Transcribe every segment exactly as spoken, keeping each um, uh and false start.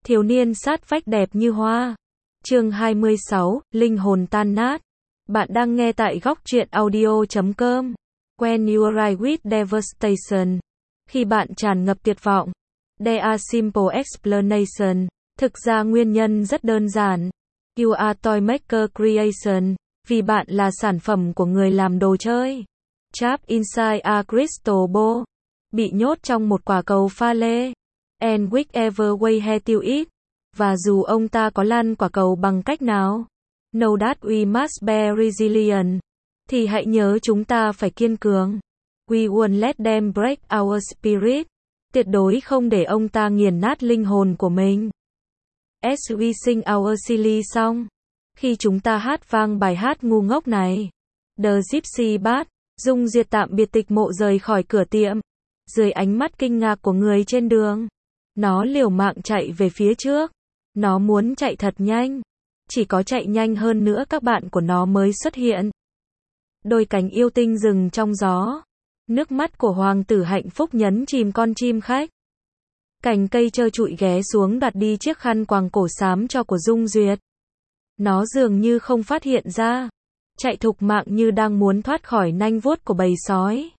Thiếu niên sát vách đẹp như hoa. Chương hai mươi sáu, linh hồn tan nát. Bạn đang nghe tại góc truyện audio chấm com. When you arrive with devastation. Khi bạn tràn ngập tuyệt vọng. There are simple explanation. Thực ra nguyên nhân rất đơn giản. You are toy maker creation. Vì bạn là sản phẩm của người làm đồ chơi. Trapped inside a crystal ball. Bị nhốt trong một quả cầu pha lê. And whichever way he tiêu it. Và dù ông ta có lăn quả cầu bằng cách nào. Know that we must be resilient. Thì hãy nhớ chúng ta phải kiên cường. We won't let them break our spirit. Tuyệt đối không để ông ta nghiền nát linh hồn của mình. As we sing our silly song. Khi chúng ta hát vang bài hát ngu ngốc này. The Gypsy Bat. Dung Diệt tạm biệt tịch mộ rời khỏi cửa tiệm. Dưới ánh mắt kinh ngạc của người trên đường. Nó liều mạng chạy về phía trước. Nó muốn chạy thật nhanh. Chỉ có chạy nhanh hơn nữa các bạn của nó mới xuất hiện. Đôi cánh yêu tinh rừng trong gió. Nước mắt của hoàng tử hạnh phúc nhấn chìm con chim khách. Cành cây trơ trụi ghé xuống đặt đi chiếc khăn quàng cổ xám cho của Dung Duyệt. Nó dường như không phát hiện ra. Chạy thục mạng như đang muốn thoát khỏi nanh vuốt của bầy sói.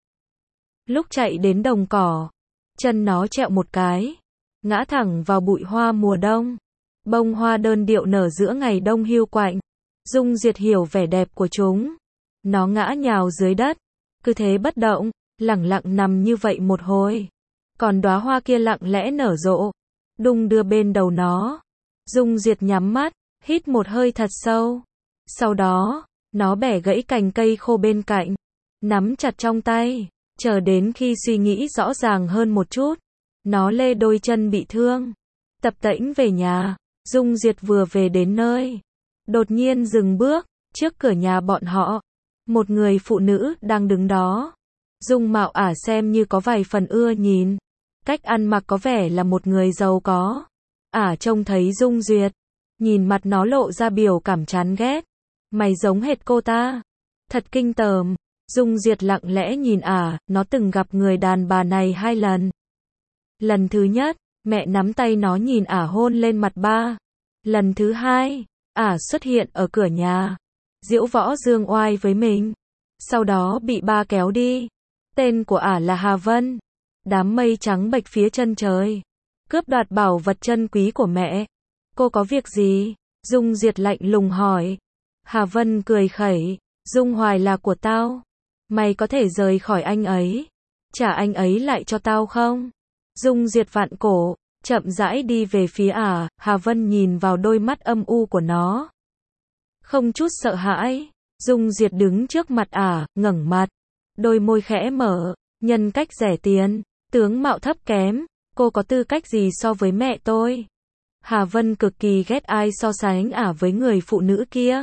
Lúc chạy đến đồng cỏ. Chân nó trẹo một cái. Ngã thẳng vào bụi hoa mùa đông. Bông hoa đơn điệu nở giữa ngày đông hiu quạnh. Dung Diệt hiểu vẻ đẹp của chúng. Nó ngã nhào dưới đất. Cứ thế bất động, lẳng lặng nằm như vậy một hồi. Còn đóa hoa kia lặng lẽ nở rộ. Đung đưa bên đầu nó. Dung Diệt nhắm mắt, hít một hơi thật sâu. Sau đó, nó bẻ gãy cành cây khô bên cạnh. Nắm chặt trong tay. Chờ đến khi suy nghĩ rõ ràng hơn một chút. Nó lê đôi chân bị thương. Tập tễnh về nhà. Dung Diệt vừa về đến nơi. Đột nhiên dừng bước. Trước cửa nhà bọn họ. Một người phụ nữ đang đứng đó. Dung mạo ả xem như có vài phần ưa nhìn. Cách ăn mặc có vẻ là một người giàu có. Ả trông thấy Dung Duyệt. Nhìn mặt nó lộ ra biểu cảm chán ghét. Mày giống hệt cô ta. Thật kinh tởm. Dung Duyệt lặng lẽ nhìn ả. Nó từng gặp người đàn bà này hai lần. Lần thứ nhất, mẹ nắm tay nó nhìn ả hôn lên mặt ba. Lần thứ hai, ả xuất hiện ở cửa nhà. Diễu võ dương oai với mình. Sau đó bị ba kéo đi. Tên của ả là Hà Vân. Đám mây trắng bệch phía chân trời. Cướp đoạt bảo vật chân quý của mẹ. Cô có việc gì? Dung Diệt lạnh lùng hỏi. Hà Vân cười khẩy. Dung Hoài là của tao. Mày có thể rời khỏi anh ấy. Trả anh ấy lại cho tao không? Dung Diệt vặn cổ. Chậm rãi đi về phía ả. Hà Vân nhìn vào đôi mắt âm u của nó. Không chút sợ hãi. Dung Diệt đứng trước mặt ả, ngẩng mặt. Đôi môi khẽ mở. Nhân cách rẻ tiền. Tướng mạo thấp kém. Cô có tư cách gì so với mẹ tôi? Hà Vân cực kỳ ghét ai so sánh ả với người phụ nữ kia.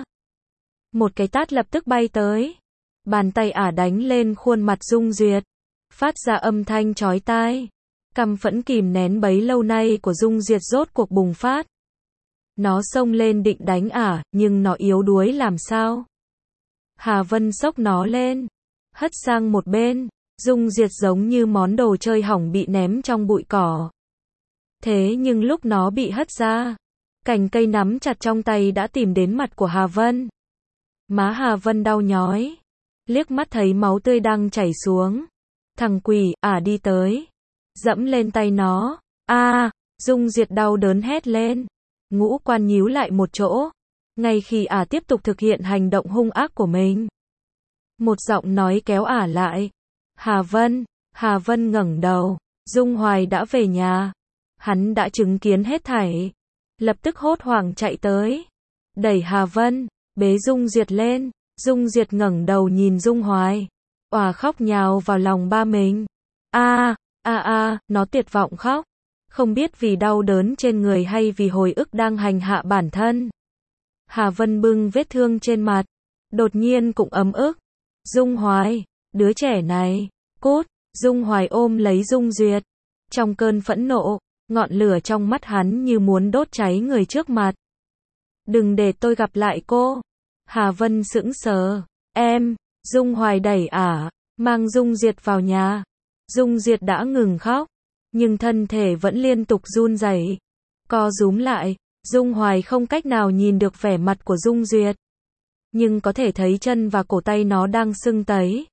Một cái tát lập tức bay tới. Bàn tay ả đánh lên khuôn mặt Dung Duyệt. Phát ra âm thanh chói tai. Căm phẫn kìm nén bấy lâu nay của Dung Duyệt rốt cuộc bùng phát. Nó xông lên định đánh ả, nhưng nó yếu đuối làm sao? Hà Vân xốc nó lên. Hất sang một bên. Dung Duyệt giống như món đồ chơi hỏng bị ném trong bụi cỏ. Thế nhưng lúc nó bị hất ra, cành cây nắm chặt trong tay đã tìm đến mặt của Hà Vân. Má Hà Vân đau nhói. Liếc mắt thấy máu tươi đang chảy xuống. Thằng quỷ, ả đi tới. Dẫm lên tay nó. A, à, Dung Duyệt đau đớn hét lên. Ngũ quan nhíu lại một chỗ. Ngay khi ả tiếp tục thực hiện hành động hung ác của mình. Một giọng nói kéo ả lại. Hà Vân. Hà Vân ngẩng đầu. Dung Hoài đã về nhà. Hắn đã chứng kiến hết thảy. Lập tức hốt hoảng chạy tới. Đẩy Hà Vân. Bế Dung Duyệt lên. Dung Duyệt ngẩng đầu nhìn Dung Hoài. Òa khóc nhào vào lòng ba mình. A, a a, nó tuyệt vọng khóc. Không biết vì đau đớn trên người hay vì hồi ức đang hành hạ bản thân. Hà Vân bưng vết thương trên mặt. Đột nhiên cũng ấm ức. Dung Hoài, đứa trẻ này, cút. Dung Hoài ôm lấy Dung Duyệt. Trong cơn phẫn nộ, ngọn lửa trong mắt hắn như muốn đốt cháy người trước mặt. Đừng để tôi gặp lại cô. Hà Vân sững sờ. Em, Dung Hoài đẩy ả, mang Dung Duyệt vào nhà. Dung Duyệt đã ngừng khóc. Nhưng thân thể vẫn liên tục run rẩy. Co rúm lại, Dung Hoài không cách nào nhìn được vẻ mặt của Dung Duyệt. Nhưng có thể thấy chân và cổ tay nó đang sưng tấy.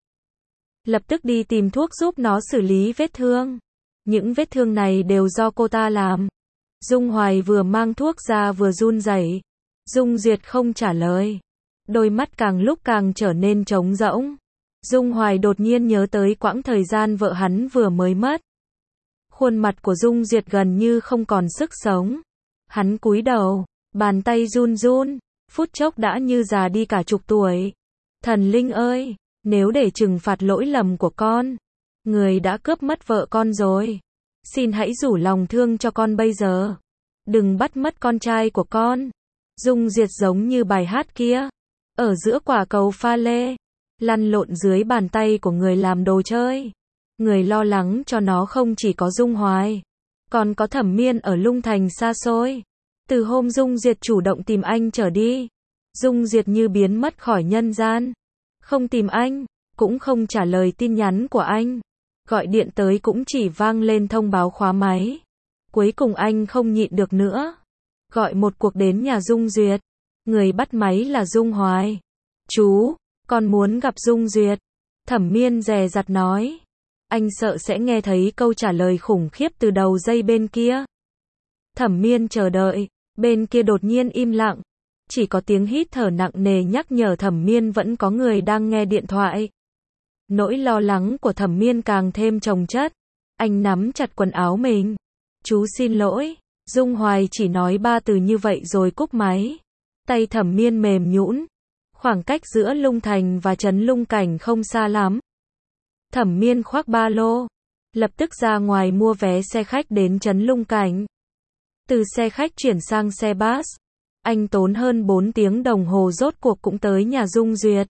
Lập tức đi tìm thuốc giúp nó xử lý vết thương. Những vết thương này đều do cô ta làm. Dung Hoài vừa mang thuốc ra vừa run rẩy. Dung Duyệt không trả lời. Đôi mắt càng lúc càng trở nên trống rỗng. Dung Hoài đột nhiên nhớ tới quãng thời gian vợ hắn vừa mới mất. Khuôn mặt của Dung Duyệt gần như không còn sức sống. Hắn cúi đầu, bàn tay run run, phút chốc đã như già đi cả chục tuổi. Thần linh ơi, nếu để trừng phạt lỗi lầm của con, người đã cướp mất vợ con rồi. Xin hãy rủ lòng thương cho con bây giờ. Đừng bắt mất con trai của con. Dung Duyệt giống như bài hát kia. Ở giữa quả cầu pha lê. Lăn lộn dưới bàn tay của người làm đồ chơi. Người lo lắng cho nó không chỉ có Dung Hoài. Còn có Thẩm Miên ở lung thành xa xôi. Từ hôm Dung Duyệt chủ động tìm anh trở đi. Dung Duyệt như biến mất khỏi nhân gian. Không tìm anh. Cũng không trả lời tin nhắn của anh. Gọi điện tới cũng chỉ vang lên thông báo khóa máy. Cuối cùng anh không nhịn được nữa. Gọi một cuộc đến nhà Dung Duyệt. Người bắt máy là Dung Hoài. Chú, con muốn gặp Dung Duyệt. Thẩm Miên dè dặt nói. Anh sợ sẽ nghe thấy câu trả lời khủng khiếp từ đầu dây bên kia. Thẩm Miên chờ đợi. Bên kia đột nhiên im lặng. Chỉ có tiếng hít thở nặng nề nhắc nhở Thẩm Miên vẫn có người đang nghe điện thoại. Nỗi lo lắng của Thẩm Miên càng thêm chồng chất. Anh nắm chặt quần áo mình. Chú xin lỗi. Dung Hoài chỉ nói ba từ như vậy rồi cúp máy. Tay Thẩm Miên mềm nhũn. Khoảng cách giữa Lung Thành và trấn Lung Cảnh không xa lắm. Thẩm Miên khoác ba lô. Lập tức ra ngoài mua vé xe khách đến trấn Lung Cảnh. Từ xe khách chuyển sang xe bus. Anh tốn hơn bốn tiếng đồng hồ rốt cuộc cũng tới nhà Dung Duyệt.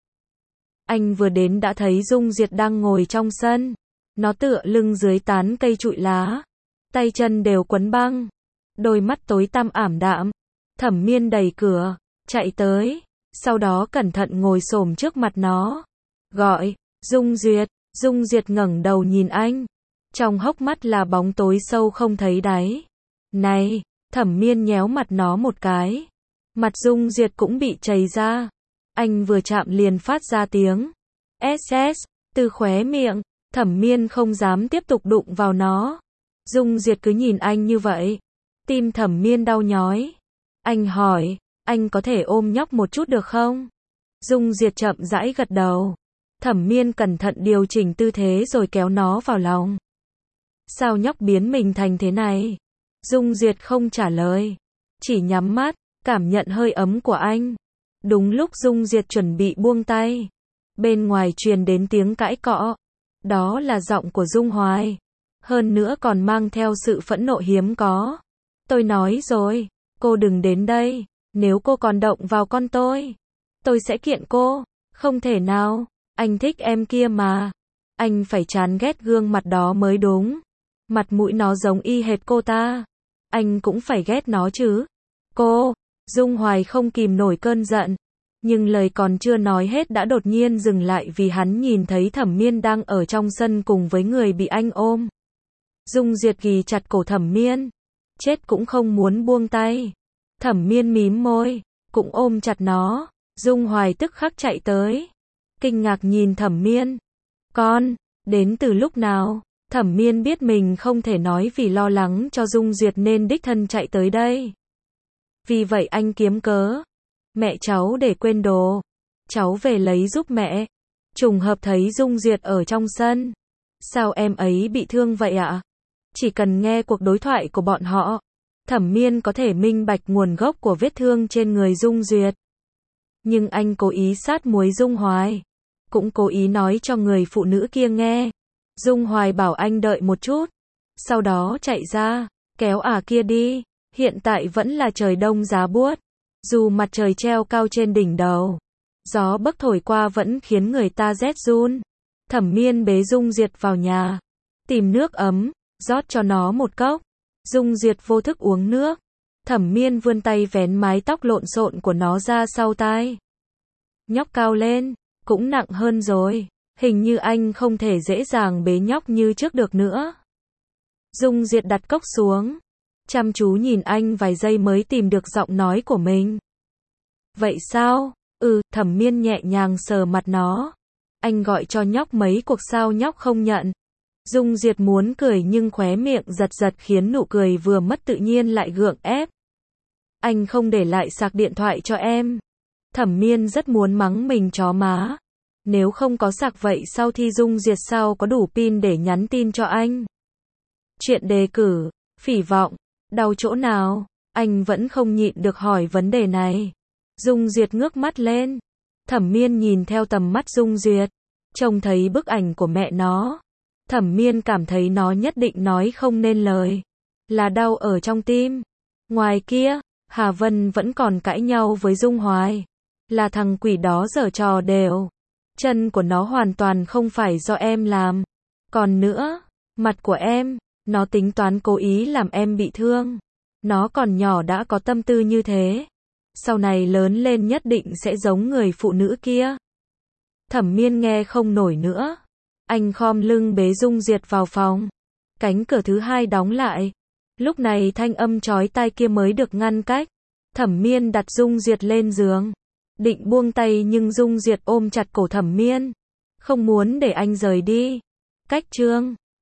Anh vừa đến đã thấy Dung Duyệt đang ngồi trong sân. Nó tựa lưng dưới tán cây trụi lá. Tay chân đều quấn băng. Đôi mắt tối tăm ảm đạm. Thẩm Miên đẩy cửa, chạy tới. Sau đó cẩn thận ngồi xổm trước mặt nó. Gọi, Dung Duyệt. Dung Duyệt ngẩng đầu nhìn anh. Trong hốc mắt là bóng tối sâu không thấy đáy. Này, Thẩm Miên nhéo mặt nó một cái. Mặt Dung Duyệt cũng bị chảy ra. Anh vừa chạm liền phát ra tiếng ét ét từ khóe miệng. Thẩm Miên không dám tiếp tục đụng vào nó. Dung Duyệt cứ nhìn anh như vậy. Tim Thẩm Miên đau nhói. Anh hỏi, anh có thể ôm nhóc một chút được không? Dung Duyệt chậm rãi gật đầu. Thẩm Miên cẩn thận điều chỉnh tư thế rồi kéo nó vào lòng. Sao nhóc biến mình thành thế này? Dung Duyệt không trả lời. Chỉ nhắm mắt, cảm nhận hơi ấm của anh. Đúng lúc Dung Duyệt chuẩn bị buông tay. Bên ngoài truyền đến tiếng cãi cọ. Đó là giọng của Dung Hoài. Hơn nữa còn mang theo sự phẫn nộ hiếm có. Tôi nói rồi, cô đừng đến đây. Nếu cô còn động vào con tôi, tôi sẽ kiện cô. Không thể nào, anh thích em kia mà. Anh phải chán ghét gương mặt đó mới đúng. Mặt mũi nó giống y hệt cô ta. Anh cũng phải ghét nó chứ. Cô, Dung Hoài không kìm nổi cơn giận. Nhưng lời còn chưa nói hết đã đột nhiên dừng lại vì hắn nhìn thấy Thẩm Miên đang ở trong sân cùng với người bị anh ôm. Dung Duyệt ghì chặt cổ Thẩm Miên. Chết cũng không muốn buông tay. Thẩm Miên mím môi, cũng ôm chặt nó. Dung Hoài tức khắc chạy tới. Kinh ngạc nhìn Thẩm Miên. Con, đến từ lúc nào? Thẩm Miên biết mình không thể nói vì lo lắng cho Dung Duyệt nên đích thân chạy tới đây. Vì vậy anh kiếm cớ. Mẹ cháu để quên đồ. Cháu về lấy giúp mẹ. Trùng hợp thấy Dung Duyệt ở trong sân. Sao em ấy bị thương vậy ạ? Chỉ cần nghe cuộc đối thoại của bọn họ, Thẩm Miên có thể minh bạch nguồn gốc của vết thương trên người Dung Duyệt. Nhưng anh cố ý sát muối Dung Hoài. Cũng cố ý nói cho người phụ nữ kia nghe. Dung Hoài bảo anh đợi một chút. Sau đó chạy ra, kéo ả kia đi. Hiện tại vẫn là trời đông giá buốt. Dù mặt trời treo cao trên đỉnh đầu, gió bấc thổi qua vẫn khiến người ta rét run. Thẩm Miên bế Dung Duyệt vào nhà. Tìm nước ấm, rót cho nó một cốc. Dung Duyệt vô thức uống nước. Thẩm Miên vươn tay vén mái tóc lộn xộn của nó ra sau tai. Nhóc cao lên, cũng nặng hơn rồi. Hình như anh không thể dễ dàng bế nhóc như trước được nữa. Dung Duyệt đặt cốc xuống. chăm chú nhìn anh vài giây mới tìm được giọng nói của mình. Vậy sao? Ừ, Thẩm Miên nhẹ nhàng sờ mặt nó. Anh gọi cho nhóc mấy cuộc sao nhóc không nhận. Dung Duyệt muốn cười nhưng khóe miệng giật giật khiến nụ cười vừa mất tự nhiên lại gượng ép. Anh không để lại sạc điện thoại cho em. Thẩm Miên rất muốn mắng mình chó má. Nếu không có sạc vậy sau thi Dung Duyệt sao có đủ pin để nhắn tin cho anh? Chuyện đề cử, phỉ vọng, đau chỗ nào? Anh vẫn không nhịn được hỏi vấn đề này. Dung Duyệt ngước mắt lên. Thẩm Miên nhìn theo tầm mắt Dung Duyệt, trông thấy bức ảnh của mẹ nó. Thẩm Miên cảm thấy nó nhất định nói không nên lời. Là đau ở trong tim. Ngoài kia, Hà Vân vẫn còn cãi nhau với Dung Hoài. Là thằng quỷ đó giở trò đều. Chân của nó hoàn toàn không phải do em làm. Còn nữa, mặt của em, nó tính toán cố ý làm em bị thương. Nó còn nhỏ đã có tâm tư như thế. Sau này lớn lên nhất định sẽ giống người phụ nữ kia. Thẩm Miên nghe không nổi nữa. Anh khom lưng bế Dung Duyệt vào phòng. Cánh cửa thứ hai đóng lại. Lúc này thanh âm chói tai kia mới được ngăn cách. Thẩm Miên đặt Dung Duyệt lên giường. Định buông tay nhưng Dung Duyệt ôm chặt cổ Thẩm Miên. Không muốn để anh rời đi. Cách chương